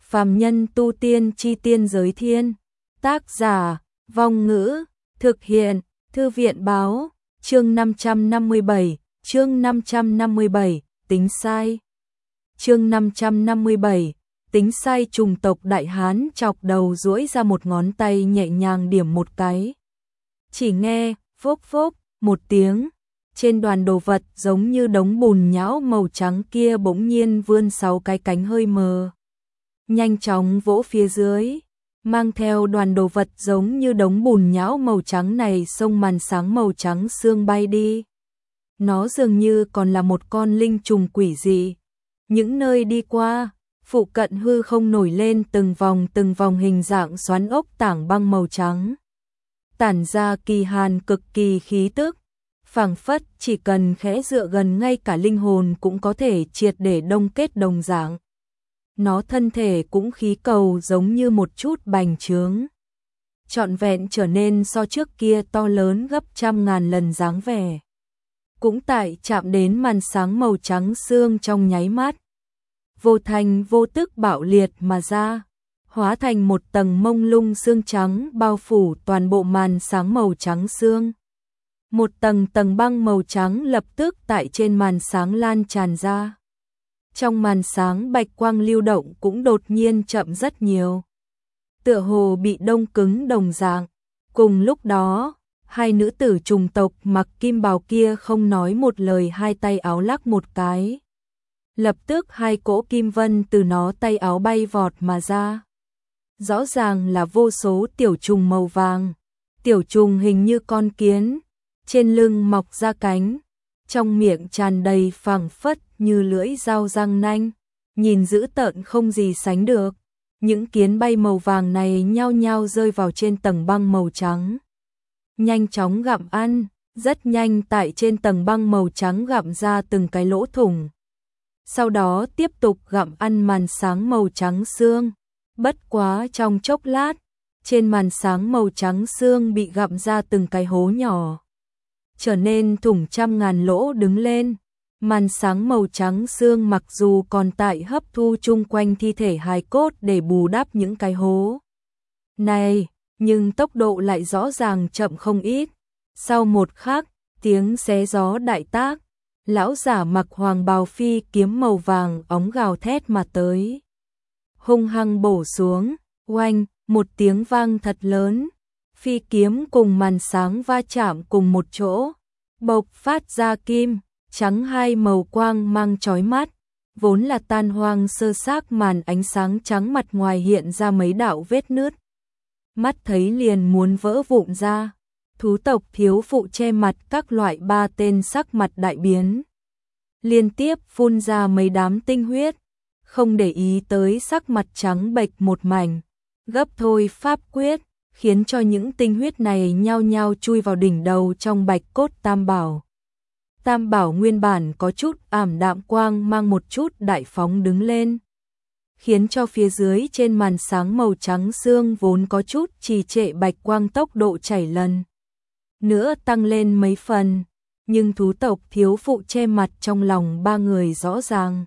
Phàm nhân tu tiên chi tiên giới thiên. Tác giả, Vong Ngữ, thực hiện, Thư viện báo, chương 557, tính sai. Chương 557, tính sai. Trùng tộc Đại Hán chọc đầu duỗi ra một ngón tay nhẹ nhàng điểm một cái. Chỉ nghe, phốc phốc, một tiếng. Trên đoàn đồ vật giống như đống bùn nhão màu trắng kia bỗng nhiên vươn 6 cái cánh hơi mờ. Nhanh chóng vỗ phía dưới, mang theo đoàn đồ vật giống như đống bùn nhão màu trắng này xông màn sáng màu trắng sương bay đi. Nó dường như còn là một con linh trùng quỷ dị. Những nơi đi qua, phụ cận hư không nổi lên từng vòng hình dạng xoắn ốc tảng băng màu trắng. Tản ra kỳ hàn cực kỳ khí tức, phảng phất chỉ cần khẽ dựa gần ngay cả linh hồn cũng có thể triệt để đông kết đồng dạng. Nó thân thể cũng khí cầu giống như một chút bành trướng. Trọn vẹn trở nên so trước kia to lớn gấp 100.000 lần dáng vẻ. Cũng tại chạm đến màn sáng màu trắng sương trong nháy mắt. Vô thành vô tức bạo liệt mà ra, hóa thành một tầng mông lung sương trắng bao phủ toàn bộ màn sáng màu trắng sương. Một tầng băng màu trắng lập tức tại trên màn sáng lan tràn ra. Trong màn sáng bạch quang lưu động cũng đột nhiên chậm rất nhiều. Tựa hồ bị đông cứng đồng dạng. Cùng lúc đó, hai nữ tử trùng tộc mặc kim bào kia không nói một lời, hai tay áo lắc một cái. Lập tức hai cỗ kim vân từ nó tay áo bay vọt mà ra. Rõ ràng là vô số tiểu trùng màu vàng. Tiểu trùng hình như con kiến, trên lưng mọc ra cánh, trong miệng tràn đầy phảng phất như lưỡi dao răng nanh, nhìn dữ tợn không gì sánh được. Những kiến bay màu vàng này nhao nhao rơi vào trên tầng băng màu trắng. Nhanh chóng gặm ăn, rất nhanh tại trên tầng băng màu trắng gặm ra từng cái lỗ thủng. Sau đó tiếp tục gặm ăn màn sáng màu trắng sương. Bất quá trong chốc lát, trên màn sáng màu trắng sương bị gặm ra từng cái hố nhỏ, trở nên thủng 100.000 lỗ đứng lên. Màn sáng màu trắng sương mặc dù còn tại hấp thu chung quanh thi thể hài cốt để bù đắp những cái hố này, nhưng tốc độ lại rõ ràng chậm không ít. Sau một khắc, tiếng xé gió đại tác, lão giả mặc hoàng bào phi kiếm màu vàng óng gào thét mà tới. Hung hăng bổ xuống, oanh, một tiếng vang thật lớn. Phi kiếm cùng màn sáng va chạm cùng một chỗ, bộc phát ra kim, trắng hai màu quang mang chói mắt. Vốn là tan hoang sơ xác màn ánh sáng trắng mặt ngoài hiện ra mấy đạo vết nứt. Mắt thấy liền muốn vỡ vụn ra. Thú tộc thiếu phụ che mặt các loại 3 tên sắc mặt đại biến. Liên tiếp phun ra mấy đám tinh huyết, không để ý tới sắc mặt trắng bệch một mảnh. Gấp thôi pháp quyết, khiến cho những tinh huyết này nhao nhao chui vào đỉnh đầu trong bạch cốt tam bảo. Tam bảo nguyên bản có chút ảm đạm quang mang một chút đại phóng đứng lên, khiến cho phía dưới trên màn sáng màu trắng sương vốn có chút trì trệ bạch quang tốc độ chảy lần nữa tăng lên mấy phần. Nhưng thú tộc thiếu phụ che mặt trong lòng 3 người rõ ràng.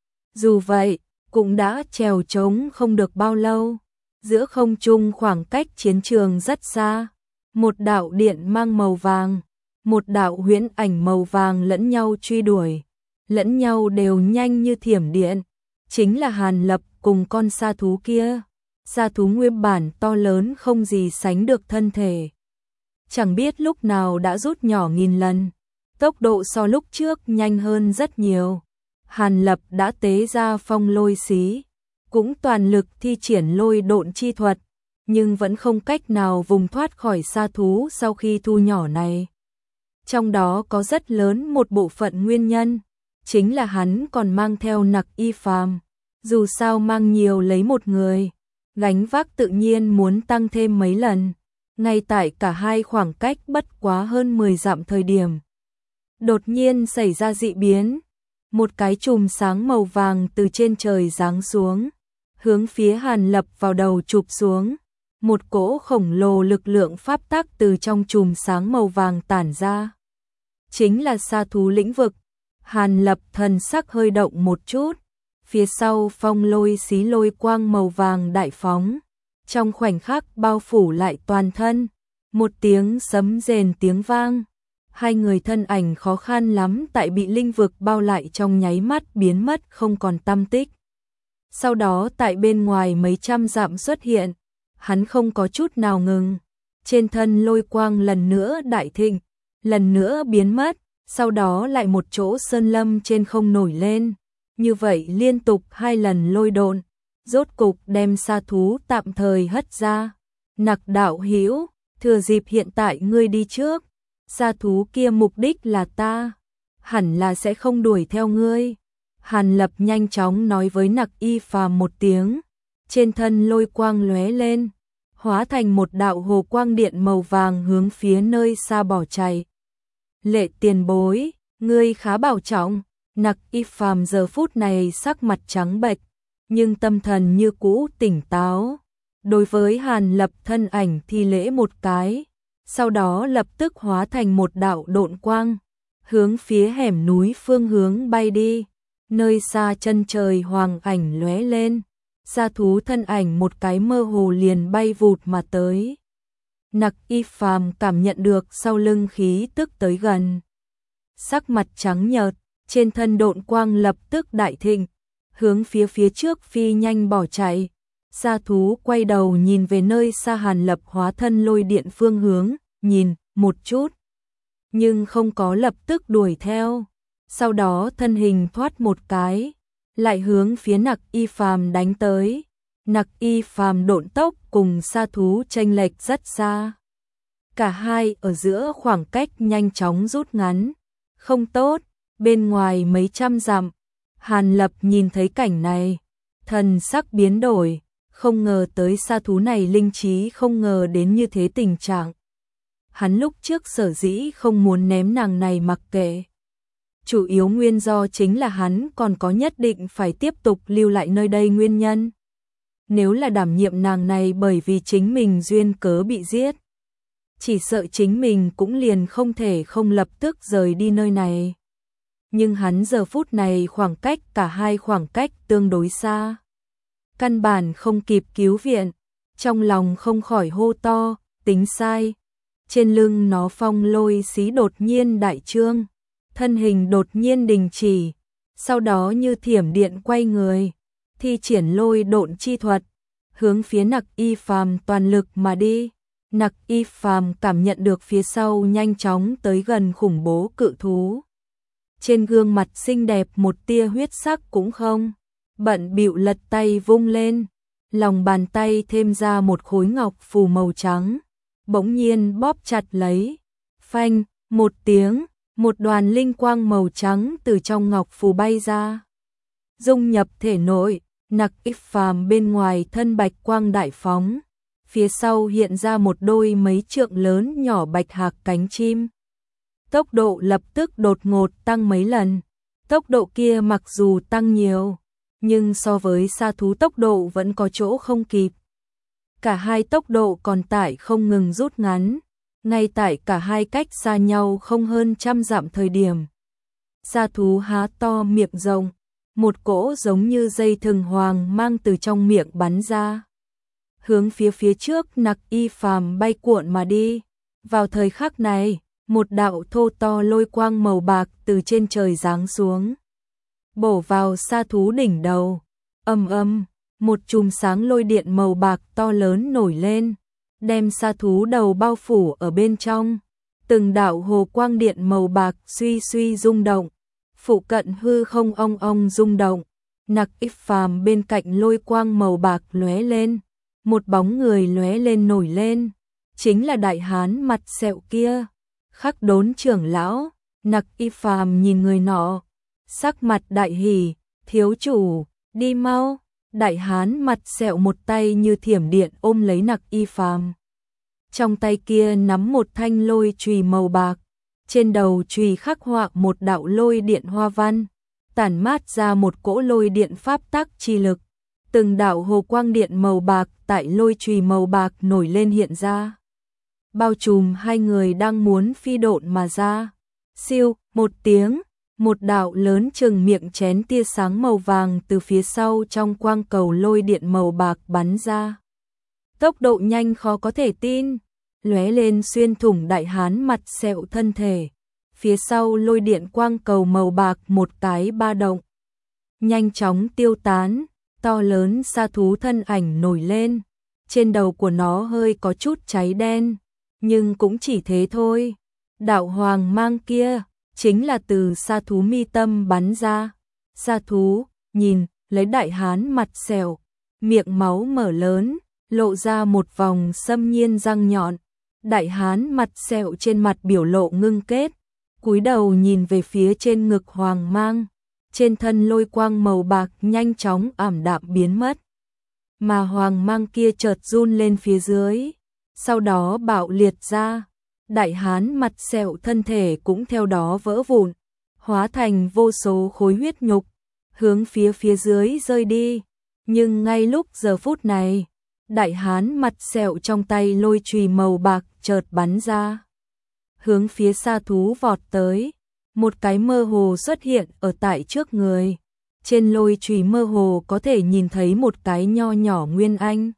Dù vậy, cũng đã trèo trống không được bao lâu. Giữa không trung khoảng cách chiến trường rất xa. Một đạo điện mang màu vàng, một đạo huyễn ảnh màu vàng lẫn nhau truy đuổi. Lẫn nhau đều nhanh như thiểm điện. Chính là Hàn Lập cùng con sa thú kia. Sa thú nguyên bản to lớn không gì sánh được thân thể. Chẳng biết lúc nào đã rút nhỏ nghìn lần. Tốc độ so lúc trước nhanh hơn rất nhiều. Hàn Lập đã tế ra phong lôi xí, cũng toàn lực thi triển lôi độn chi thuật, nhưng vẫn không cách nào vùng thoát khỏi sa thú sau khi thu nhỏ này. Trong đó có rất lớn một bộ phận nguyên nhân, chính là hắn còn mang theo nặc y phàm. Dù sao mang nhiều lấy một người, gánh vác tự nhiên muốn tăng thêm mấy lần. Ngay tại cả hai khoảng cách bất quá hơn 10 dặm thời điểm, đột nhiên xảy ra dị biến. Một cái chùm sáng màu vàng từ trên trời giáng xuống, hướng phía Hàn Lập vào đầu chụp xuống. Một cỗ khổng lồ lực lượng pháp tắc từ trong chùm sáng màu vàng tản ra. Chính là sa thú lĩnh vực. Hàn Lập thần sắc hơi động một chút, Phía sau phong lôi xí lôi quang màu vàng đại phóng, trong khoảnh khắc bao phủ lại toàn thân, một tiếng sấm rền tiếng vang. Hai người thân ảnh khó khăn lắm tại bị linh vực bao lại trong nháy mắt biến mất không còn tăm tích. Sau đó tại bên ngoài mấy trăm dặm xuất hiện, hắn không có chút nào ngừng. Trên thân lôi quang lần nữa đại thịnh, lần nữa biến mất, sau đó lại một chỗ sơn lâm trên không nổi lên. Như vậy liên tục 2 lần lôi độn, rốt cục đem sa thú tạm thời hất ra. Nặc đạo hữu, thừa dịp hiện tại ngươi đi trước, sa thú kia mục đích là ta, hẳn là sẽ không đuổi theo ngươi. Hàn Lập nhanh chóng nói với Nặc Y Phàm một tiếng, trên thân lôi quang lóe lên, hóa thành một đạo hồ quang điện màu vàng hướng phía nơi xa bỏ chạy. Lệ tiền bối, ngươi khá bảo trọng. Nặc Y Phàm giờ phút này sắc mặt trắng bệch, nhưng tâm thần như cũ tỉnh táo. Đối với Hàn Lập thân ảnh thi lễ một cái, sau đó lập tức hóa thành một đạo độn quang, hướng phía hẻm núi phương hướng bay đi. Nơi xa chân trời hoàng ảnh lóe lên, sa thú thân ảnh một cái mơ hồ liền bay vụt mà tới. Nặc Y Phàm cảm nhận được sau lưng khí tức tới gần, sắc mặt trắng nhợt, trên thân độn quang lập tức đại thịnh, hướng phía trước phi nhanh bỏ chạy. Sa thú quay đầu nhìn về nơi xa Hàn Lập hóa thân lôi điện phương hướng, nhìn một chút, nhưng không có lập tức đuổi theo. Sau đó thân hình thoát một cái, lại hướng phía Nặc Y Phàm đánh tới. Nặc Y Phàm độn tốc cùng sa thú chênh lệch rất xa. Cả hai ở giữa khoảng cách nhanh chóng rút ngắn. Không tốt, bên ngoài mấy trăm dặm, Hàn Lập nhìn thấy cảnh này, thần sắc biến đổi, không ngờ tới sa thú này linh trí không ngờ đến như thế tình trạng. Hắn lúc trước sở dĩ không muốn ném nàng này mặc kệ, chủ yếu nguyên do chính là hắn còn có nhất định phải tiếp tục lưu lại nơi đây nguyên nhân. Nếu là đảm nhiệm nàng này bởi vì chính mình duyên cớ bị giết, chỉ sợ chính mình cũng liền không thể không lập tức rời đi nơi này. Nhưng hắn giờ phút này khoảng cách cả hai khoảng cách tương đối xa, căn bản không kịp cứu viện, trong lòng không khỏi hô to, tính sai. Trên lưng nó phong lôi xí đột nhiên đại trương, thân hình đột nhiên đình chỉ, sau đó như thiểm điện quay người, thi triển lôi độn chi thuật, hướng phía Nặc Y Phàm toàn lực mà đi. Nặc Y Phàm cảm nhận được phía sau nhanh chóng tới gần khủng bố cự thú. Trên gương mặt xinh đẹp một tia huyết sắc cũng không, bận bịu lật tay vung lên, lòng bàn tay thêm ra một khối ngọc phù màu trắng, bỗng nhiên bóp chặt lấy. Phanh, một tiếng, một đoàn linh quang màu trắng từ trong ngọc phù bay ra, dung nhập thể nội. Nặc Y Phàm bên ngoài thân bạch quang đại phóng, phía sau hiện ra một đôi mấy trượng lớn nhỏ bạch hạc cánh chim. Tốc độ lập tức đột ngột tăng mấy lần. Tốc độ kia mặc dù tăng nhiều, nhưng so với sa thú tốc độ vẫn có chỗ không kịp. Cả hai tốc độ còn tại không ngừng rút ngắn, ngay tại cả hai cách xa nhau không hơn trăm dặm thời điểm. Sa thú há to miệng rộng, một cỗ giống như dây thừng hoàng mang từ trong miệng bắn ra, hướng phía trước Nặc Y Phàm bay cuộn mà đi. Vào thời khắc này, một đạo thô to lôi quang màu bạc từ trên trời giáng xuống, bổ vào sa thú đỉnh đầu. Ầm ầm, một chùm sáng lôi điện màu bạc to lớn nổi lên, đem sa thú đầu bao phủ ở bên trong. Từng đạo hồ quang điện màu bạc suy suy rung động, phụ cận hư không ong ong rung động. Nặc Y Phàm bên cạnh lôi quang màu bạc lóe lên, một bóng người lóe lên nổi lên, chính là đại hán mặt sẹo kia, Khắc Đốn trưởng lão. Nặc Y Phàm nhìn người nọ, sắc mặt đại hỉ, thiếu chủ, đi mau. Đại hán mặt sẹo một tay như thiểm điện ôm lấy Nặc Y Phàm, trong tay kia nắm một thanh lôi chùy màu bạc, trên đầu chùy khắc họa một đạo lôi điện hoa văn, tản mát ra một cỗ lôi điện pháp tắc chi lực. Từng đạo hồ quang điện màu bạc tại lôi chùy màu bạc nổi lên hiện ra, bao trùm hai người đang muốn phi độn mà ra. Siêu, một tiếng, Một đạo lớn chừng miệng chén tia sáng màu vàng từ phía sau trong quang cầu lôi điện màu bạc bắn ra. Tốc độ nhanh khó có thể tin, lóe lên xuyên thủng đại hán mặt sẹo thân thể. Phía sau lôi điện quang cầu màu bạc một cái ba động, nhanh chóng tiêu tán, to lớn sa thú thân ảnh nổi lên. Trên đầu của nó hơi có chút cháy đen, nhưng cũng chỉ thế thôi. Đạo hoàng mang kia chính là từ sa thú mi tâm bắn ra. Sa thú nhìn lấy đại hán mặt sẹo, miệng máu mở lớn, lộ ra một vòng xâm nhiên răng nhọn. Đại hán mặt sẹo trên mặt biểu lộ ngưng kết, cúi đầu nhìn về phía trên ngực hoàng mang. Trên thân lôi quang màu bạc nhanh chóng ảm đạm biến mất, mà hoàng mang kia chợt run lên phía dưới, sau đó bạo liệt ra. Đại hán mặt sẹo thân thể cũng theo đó vỡ vụn, hóa thành vô số khối huyết nhục, hướng phía dưới rơi đi. Nhưng ngay lúc giờ phút này, đại hán mặt sẹo trong tay lôi chùy màu bạc chợt bắn ra, hướng phía sa thú vọt tới. Một cái mơ hồ xuất hiện ở tại trước người. Trên lôi chùy mơ hồ có thể nhìn thấy một cái nho nhỏ nguyên anh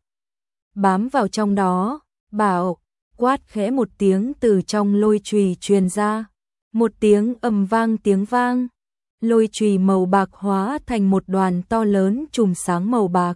bám vào trong đó. Bảo, quát khẽ một tiếng từ trong lôi chùy truyền ra. Một tiếng ầm vang tiếng vang. Lôi chùy màu bạc hóa thành một đoàn to lớn chùm sáng màu bạc,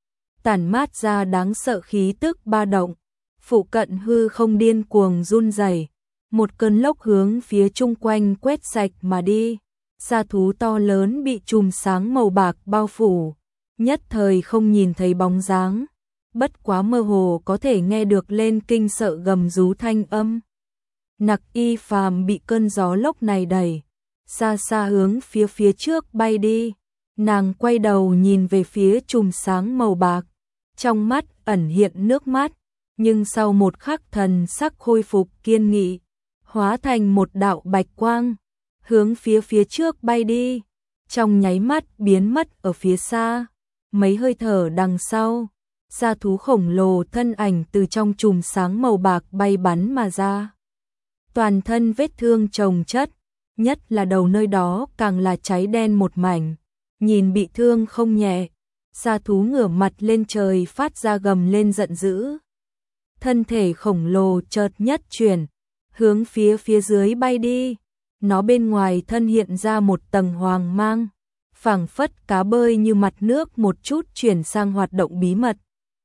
tản mát ra đáng sợ khí tức ba động. Phụ cận hư không điên cuồng run rẩy. Một cơn lốc hướng phía chung quanh quét sạch mà đi. Sa thú to lớn bị chùm sáng màu bạc bao phủ, nhất thời không nhìn thấy bóng dáng, bất quá mơ hồ có thể nghe được lên kinh sợ gầm rú thanh âm. Nặc Y Phàm bị cơn gió lốc này đẩy, xa xa hướng phía trước bay đi. Nàng quay đầu nhìn về phía chùm sáng màu bạc, trong mắt ẩn hiện nước mắt, nhưng sau một khắc thần sắc khôi phục kiên nghị, hóa thành một đạo bạch quang, hướng phía trước bay đi, trong nháy mắt biến mất ở phía xa. Mấy hơi thở đằng sau, sa thú khổng lồ thân ảnh từ trong chùm sáng màu bạc bay bắn mà ra. Toàn thân vết thương chồng chất, nhất là đầu nơi đó càng là cháy đen một mảnh, nhìn bị thương không nhẹ. Sa thú ngửa mặt lên trời phát ra gầm lên giận dữ. Thân thể khổng lồ chợt nhất chuyển, hướng phía dưới bay đi. Nó bên ngoài thân hiện ra một tầng hoàng mang, phảng phất cá bơi như mặt nước một chút chuyển sang hoạt động bí mật.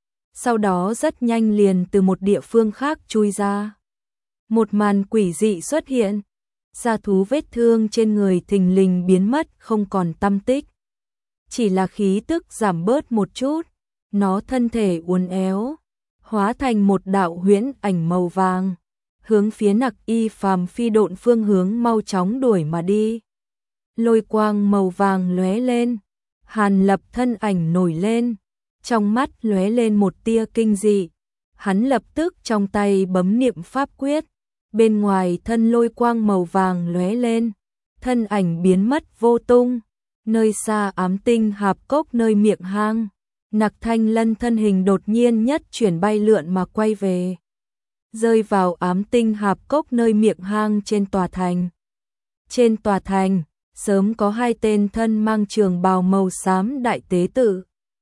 Sau đó rất nhanh liền từ một địa phương khác chui ra. Một màn quỷ dị xuất hiện, sa thú vết thương trên người thình lình biến mất không còn tăm tích. Chỉ là khí tức giảm bớt một chút, nó thân thể uốn éo, hóa thành một đạo huyễn ảnh màu vàng, hướng phía Nặc Y Phàm phi độn phương hướng mau chóng đuổi mà đi. Lôi quang màu vàng lóe lên, Hàn Lập thân ảnh nổi lên, trong mắt lóe lên một tia kinh dị. Hắn lập tức trong tay bấm niệm pháp quyết, bên ngoài thân lôi quang màu vàng lóe lên, thân ảnh biến mất vô tung. Nơi xa Ám Tinh Hạp Cốc nơi miệng hang, Nặc Thanh Lân thân hình đột nhiên nhất chuyển bay lượn mà quay về, rơi vào Ám Tinh Hạp Cốc nơi miệng hang trên tòa thành. Trên tòa thành, sớm có hai tên thân mang trường bào màu xám đại tế tự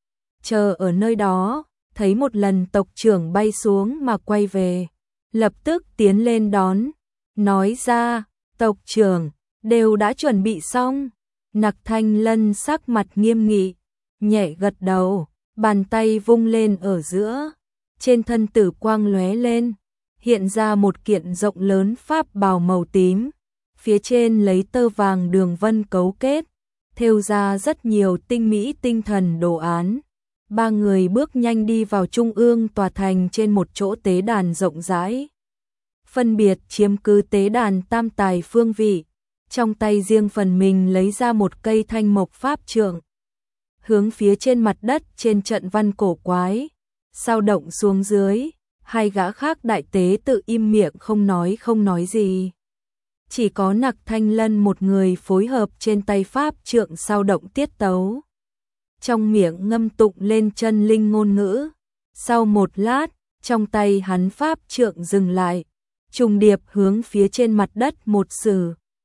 chờ ở nơi đó, thấy một lần tộc trưởng bay xuống mà quay về, lập tức tiến lên đón, nói ra, tộc trưởng, đều đã chuẩn bị xong. Nặc Thanh Lân sắc mặt nghiêm nghị, nhẹ gật đầu, bàn tay vung lên ở giữa, trên thân tử quang lóe lên, hiện ra một kiện rộng lớn pháp bào màu tím, phía trên lấy tơ vàng đường vân cấu kết, thêu ra rất nhiều tinh mỹ tinh thần đồ án. Ba người bước nhanh đi vào trung ương tòa thành trên một chỗ tế đàn rộng rãi, phân biệt chiếm cứ tế đàn tam tài phương vị. Trong tay riêng phần mình lấy ra một cây thanh mộc pháp trượng, hướng phía trên mặt đất trên trận văn cổ quái, sao động xuống dưới. Hai gã khác đại tế tự im miệng không nói gì. Chỉ có Nặc Thanh Lân một người phối hợp trên tay pháp trượng sao động tiết tấu, trong miệng ngâm tụng lên chân linh ngôn ngữ. Sau một lát, trong tay hắn pháp trượng dừng lại, trùng điệp hướng phía trên mặt đất một sử,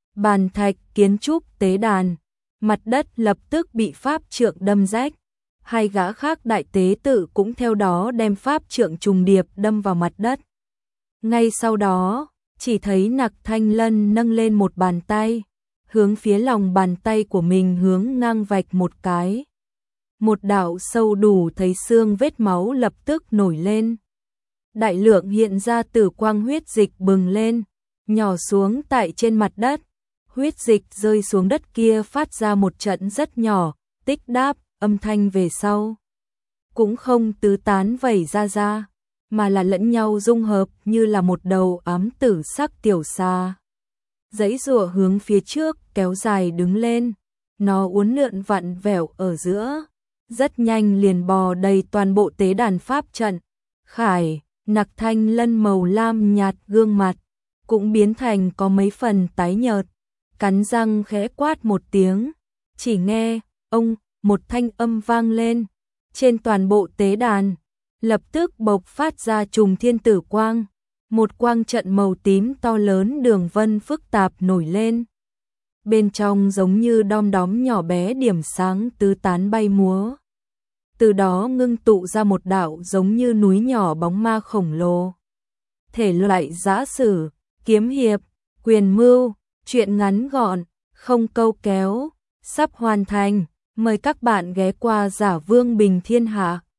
bàn thạch kiến trúc tế đàn, mặt đất lập tức bị pháp trượng đâm rách. Hai gã khác đại tế tự cũng theo đó đem pháp trượng trùng điệp đâm vào mặt đất. Ngay sau đó, chỉ thấy Nặc Thanh Lân nâng lên một bàn tay, hướng phía lòng bàn tay của mình hướng ngang vạch một cái. Một đạo sâu đủ thấy xương vết máu lập tức nổi lên. Đại lượng hiện ra tử quang huyết dịch bừng lên, nhỏ xuống tại trên mặt đất. Huyết dịch rơi xuống đất kia phát ra một trận rất nhỏ, tích đáp, âm thanh về sau. Cũng không tứ tán vẩy ra, mà là lẫn nhau dung hợp như là một đầu ám tử sắc tiểu xà. Dãy rùa hướng phía trước kéo dài đứng lên, nó uốn lượn vặn vẹo ở giữa, rất nhanh liền bò đầy toàn bộ tế đàn pháp trận. Khải, Nặc Thanh Lân màu lam nhạt gương mặt, cũng biến thành có mấy phần tái nhợt, cắn răng khẽ quát một tiếng, chỉ nghe, ông, một thanh âm vang lên, trên toàn bộ tế đàn, lập tức bộc phát ra trùng thiên tử quang, một quang trận màu tím to lớn đường vân phức tạp nổi lên. Bên trong giống như đom đóm nhỏ bé điểm sáng tứ tán bay múa. Từ đó ngưng tụ ra một đạo giống như núi nhỏ bóng ma khổng lồ. Thể loại giã sử, kiếm hiệp, quyền mưu, truyện ngắn gọn, không câu kéo, sắp hoàn thành. Mời các bạn ghé qua Giả Vương Bình Thiên Hạ.